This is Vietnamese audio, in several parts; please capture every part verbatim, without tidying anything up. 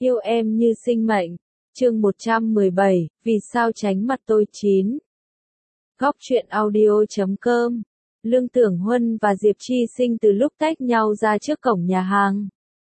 Yêu em như sinh mệnh. Chương một trăm mười bảy, vì sao tránh mặt tôi chín. Góc truyện audio chấm com. Lương Tưởng Huân và Diệp Chi Sinh từ lúc tách nhau ra trước cổng nhà hàng.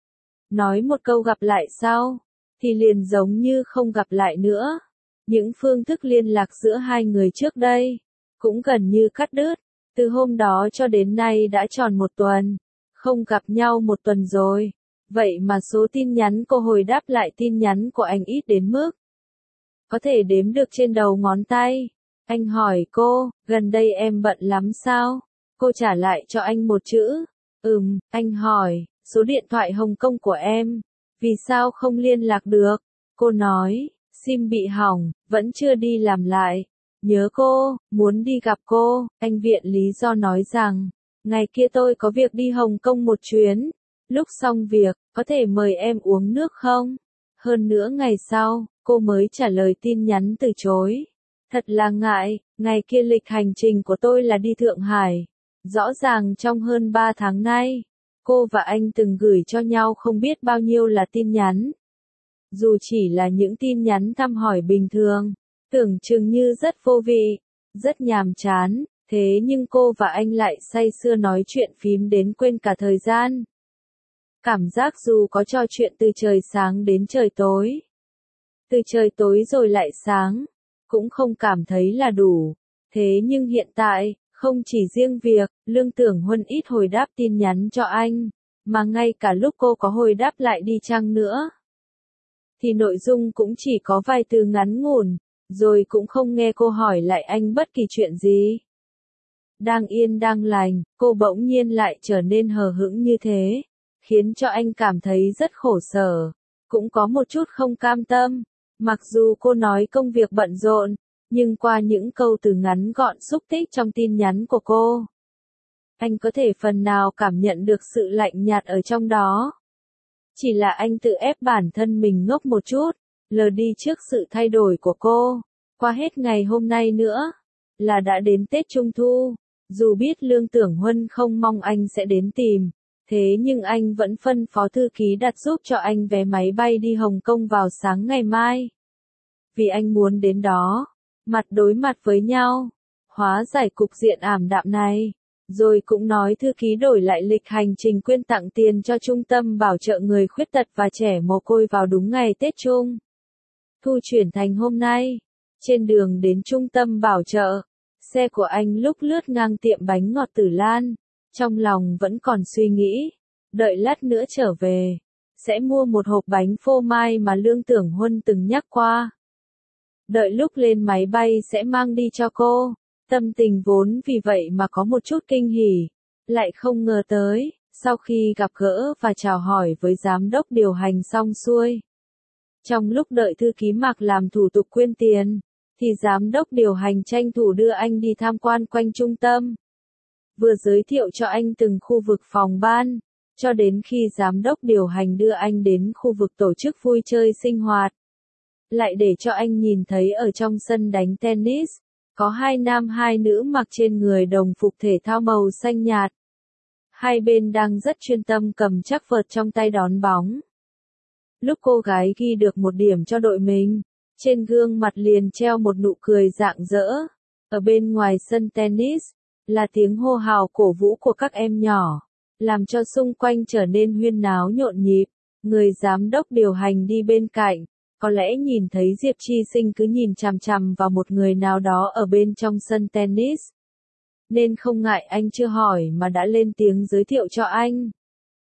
Nói một câu gặp lại sau, thì liền giống như không gặp lại nữa. Những phương thức liên lạc giữa hai người trước đây, cũng gần như cắt đứt. Từ hôm đó cho đến nay đã tròn một tuần, không gặp nhau một tuần rồi. Vậy mà số tin nhắn cô hồi đáp lại tin nhắn của anh ít đến mức có thể đếm được trên đầu ngón tay. Anh hỏi cô, gần đây em bận lắm sao? Cô trả lại cho anh một chữ, ừm. Anh hỏi, số điện thoại Hồng Kông của em, vì sao không liên lạc được? Cô nói, sim bị hỏng, vẫn chưa đi làm lại. Nhớ cô, muốn đi gặp cô. Anh viện lý do nói rằng, ngày kia tôi có việc đi Hồng Kông một chuyến. Lúc xong việc, có thể mời em uống nước không? Hơn nữa ngày sau, cô mới trả lời tin nhắn từ chối. Thật là ngại, ngày kia lịch hành trình của tôi là đi Thượng Hải. Rõ ràng trong hơn ba tháng nay, cô và anh từng gửi cho nhau không biết bao nhiêu là tin nhắn. Dù chỉ là những tin nhắn thăm hỏi bình thường, tưởng chừng như rất vô vị, rất nhàm chán, thế nhưng cô và anh lại say sưa nói chuyện phím đến quên cả thời gian. Cảm giác dù có trò chuyện từ trời sáng đến trời tối, từ trời tối rồi lại sáng, cũng không cảm thấy là đủ. Thế nhưng hiện tại, không chỉ riêng việc, Lương Tưởng Huân ít hồi đáp tin nhắn cho anh, mà ngay cả lúc cô có hồi đáp lại đi chăng nữa, thì nội dung cũng chỉ có vài từ ngắn ngủn, rồi cũng không nghe cô hỏi lại anh bất kỳ chuyện gì. Đang yên đang lành, cô bỗng nhiên lại trở nên hờ hững như thế, khiến cho anh cảm thấy rất khổ sở, cũng có một chút không cam tâm. Mặc dù cô nói công việc bận rộn, nhưng qua những câu từ ngắn gọn xúc tích trong tin nhắn của cô, anh có thể phần nào cảm nhận được sự lạnh nhạt ở trong đó. Chỉ là anh tự ép bản thân mình ngốc một chút, lờ đi trước sự thay đổi của cô. Qua hết ngày hôm nay nữa, là đã đến Tết Trung Thu. Dù biết Lương Tưởng Huân không mong anh sẽ đến tìm, thế nhưng anh vẫn phân phó thư ký đặt giúp cho anh vé máy bay đi Hồng Kông vào sáng ngày mai. Vì anh muốn đến đó, mặt đối mặt với nhau, hóa giải cục diện ảm đạm này. Rồi cũng nói thư ký đổi lại lịch hành trình quyên tặng tiền cho trung tâm bảo trợ người khuyết tật và trẻ mồ côi vào đúng ngày Tết Trung Thu chuyển thành hôm nay. Trên đường đến trung tâm bảo trợ, xe của anh lúc lướt ngang tiệm bánh ngọt Tử Lan, trong lòng vẫn còn suy nghĩ, đợi lát nữa trở về, sẽ mua một hộp bánh phô mai mà Lương Tưởng Huân từng nhắc qua. Đợi lúc lên máy bay sẽ mang đi cho cô. Tâm tình vốn vì vậy mà có một chút kinh hỉ, lại không ngờ tới, sau khi gặp gỡ và chào hỏi với giám đốc điều hành xong xuôi. Trong lúc đợi thư ký Mạc làm thủ tục quyên tiền, thì giám đốc điều hành tranh thủ đưa anh đi tham quan quanh trung tâm. Vừa giới thiệu cho anh từng khu vực phòng ban, cho đến khi giám đốc điều hành đưa anh đến khu vực tổ chức vui chơi sinh hoạt. Lại để cho anh nhìn thấy ở trong sân đánh tennis, có hai nam hai nữ mặc trên người đồng phục thể thao màu xanh nhạt. Hai bên đang rất chuyên tâm cầm chắc vợt trong tay đón bóng. Lúc cô gái ghi được một điểm cho đội mình, trên gương mặt liền treo một nụ cười rạng rỡ. Ở bên ngoài sân tennis, là tiếng hô hào cổ vũ của các em nhỏ, làm cho xung quanh trở nên huyên náo nhộn nhịp. Người giám đốc điều hành đi bên cạnh, có lẽ nhìn thấy Diệp Chi Sinh cứ nhìn chằm chằm vào một người nào đó ở bên trong sân tennis, nên không ngại anh chưa hỏi mà đã lên tiếng giới thiệu cho anh.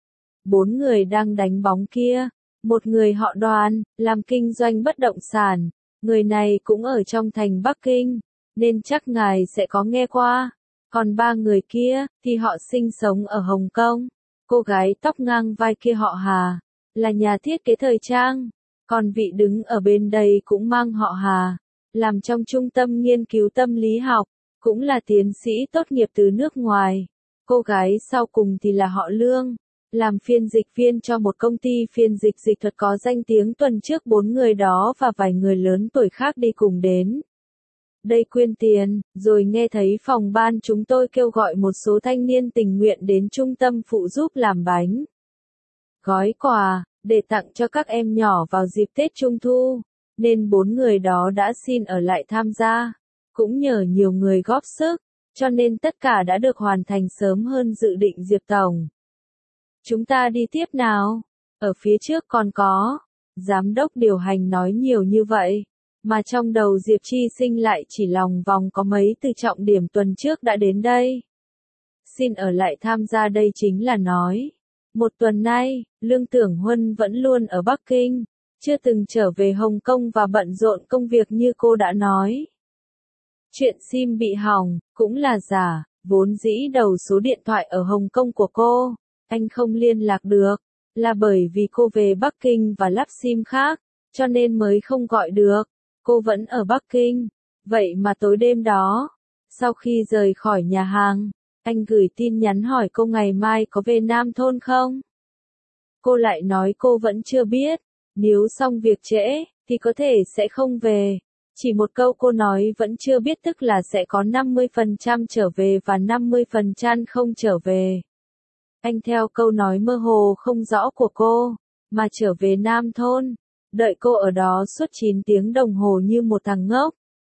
Bốn người đang đánh bóng kia, một người họ Đoàn, làm kinh doanh bất động sản, người này cũng ở trong thành Bắc Kinh, nên chắc ngài sẽ có nghe qua. Còn ba người kia, thì họ sinh sống ở Hồng Kông. Cô gái tóc ngang vai kia họ Hà, là nhà thiết kế thời trang. Còn vị đứng ở bên đây cũng mang họ Hà, làm trong trung tâm nghiên cứu tâm lý học, cũng là tiến sĩ tốt nghiệp từ nước ngoài. Cô gái sau cùng thì là họ Lương, làm phiên dịch viên cho một công ty phiên dịch dịch thuật có danh tiếng. Tuần trước bốn người đó và vài người lớn tuổi khác đi cùng đến đây quyên tiền, rồi nghe thấy phòng ban chúng tôi kêu gọi một số thanh niên tình nguyện đến trung tâm phụ giúp làm bánh, gói quà. để tặng cho các em nhỏ vào dịp Tết Trung Thu, nên bốn người đó đã xin ở lại tham gia. Cũng nhờ nhiều người góp sức, cho nên tất cả đã được hoàn thành sớm hơn dự định Diệp Tổng. Chúng ta đi tiếp nào. Ở phía trước còn có. Giám đốc điều hành nói nhiều như vậy, mà trong đầu Diệp Chi Sinh lại chỉ lòng vòng có mấy từ trọng điểm tuần trước đã đến đây. Xin ở lại tham gia đây chính là nói. Một tuần nay, Lương Tưởng Huân vẫn luôn ở Bắc Kinh, chưa từng trở về Hồng Kông và bận rộn công việc như cô đã nói. Chuyện sim bị hỏng, cũng là giả, vốn dĩ đầu số điện thoại ở Hồng Kông của cô, anh không liên lạc được, là bởi vì cô về Bắc Kinh và lắp sim khác, cho nên mới không gọi được. Cô vẫn ở Bắc Kinh, vậy mà tối đêm đó, sau khi rời khỏi nhà hàng, anh gửi tin nhắn hỏi cô ngày mai có về Nam Thôn không? Cô lại nói cô vẫn chưa biết, nếu xong việc trễ, thì có thể sẽ không về. Chỉ một câu cô nói vẫn chưa biết tức là sẽ có năm mươi phần trăm trở về và năm mươi phần trăm không trở về. Anh theo câu nói mơ hồ không rõ của cô, mà trở về Nam Thôn, đợi cô ở đó suốt chín tiếng đồng hồ như một thằng ngốc.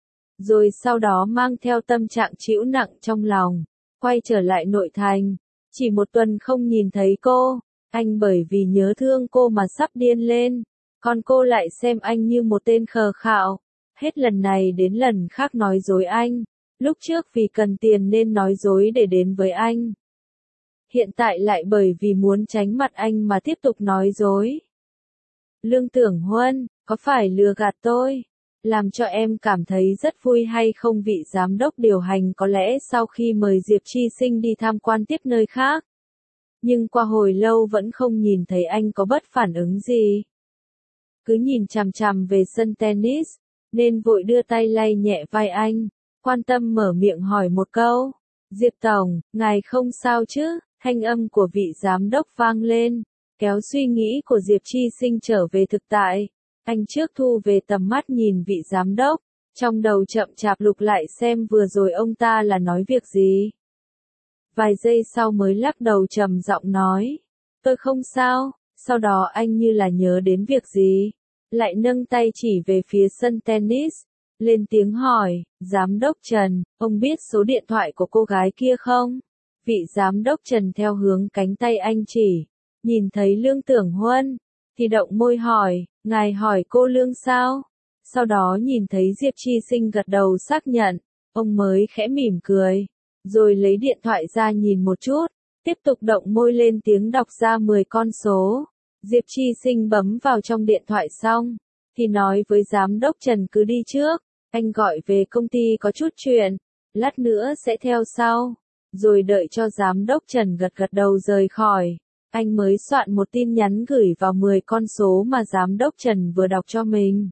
Rồi sau đó mang theo tâm trạng trĩu nặng trong lòng, quay trở lại nội thành. Chỉ một tuần không nhìn thấy cô, anh bởi vì nhớ thương cô mà sắp điên lên, còn cô lại xem anh như một tên khờ khạo. Hết lần này đến lần khác nói dối anh, lúc trước vì cần tiền nên nói dối để đến với anh. Hiện tại lại bởi vì muốn tránh mặt anh mà tiếp tục nói dối. Lương Tưởng Huân, có phải lừa gạt tôi? Làm cho em cảm thấy rất vui hay không? Vị giám đốc điều hành có lẽ sau khi mời Diệp Chi Sinh đi tham quan tiếp nơi khác. Nhưng qua hồi lâu vẫn không nhìn thấy anh có bất phản ứng gì. Cứ nhìn chằm chằm về sân tennis, nên vội đưa tay lay nhẹ vai anh, quan tâm mở miệng hỏi một câu. Diệp Tổng, ngài không sao chứ? Thanh âm của vị giám đốc vang lên, kéo suy nghĩ của Diệp Chi Sinh trở về thực tại. Anh trước thu về tầm mắt nhìn vị giám đốc, trong đầu chậm chạp lục lại xem vừa rồi ông ta là nói việc gì. Vài giây sau mới lắc đầu trầm giọng nói, tôi không sao. Sau đó anh như là nhớ đến việc gì, lại nâng tay chỉ về phía sân tennis, lên tiếng hỏi, giám đốc Trần, ông biết số điện thoại của cô gái kia không? Vị giám đốc Trần theo hướng cánh tay anh chỉ, nhìn thấy Lương Tưởng Huân, thì động môi hỏi, ngài hỏi cô Lương sao? Sau đó nhìn thấy Diệp Chi Sinh gật đầu xác nhận, ông mới khẽ mỉm cười, rồi lấy điện thoại ra nhìn một chút, tiếp tục động môi lên tiếng đọc ra mười con số. Diệp Chi Sinh bấm vào trong điện thoại xong, thì nói với giám đốc Trần cứ đi trước, anh gọi về công ty có chút chuyện, lát nữa sẽ theo sau. Rồi đợi cho giám đốc Trần gật gật đầu rời khỏi, anh mới soạn một tin nhắn gửi vào mười con số mà giám đốc Trần vừa đọc cho mình.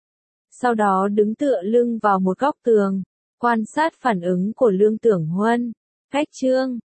Sau đó đứng tựa lưng vào một góc tường, quan sát phản ứng của Lương Tưởng Huân. Cách chương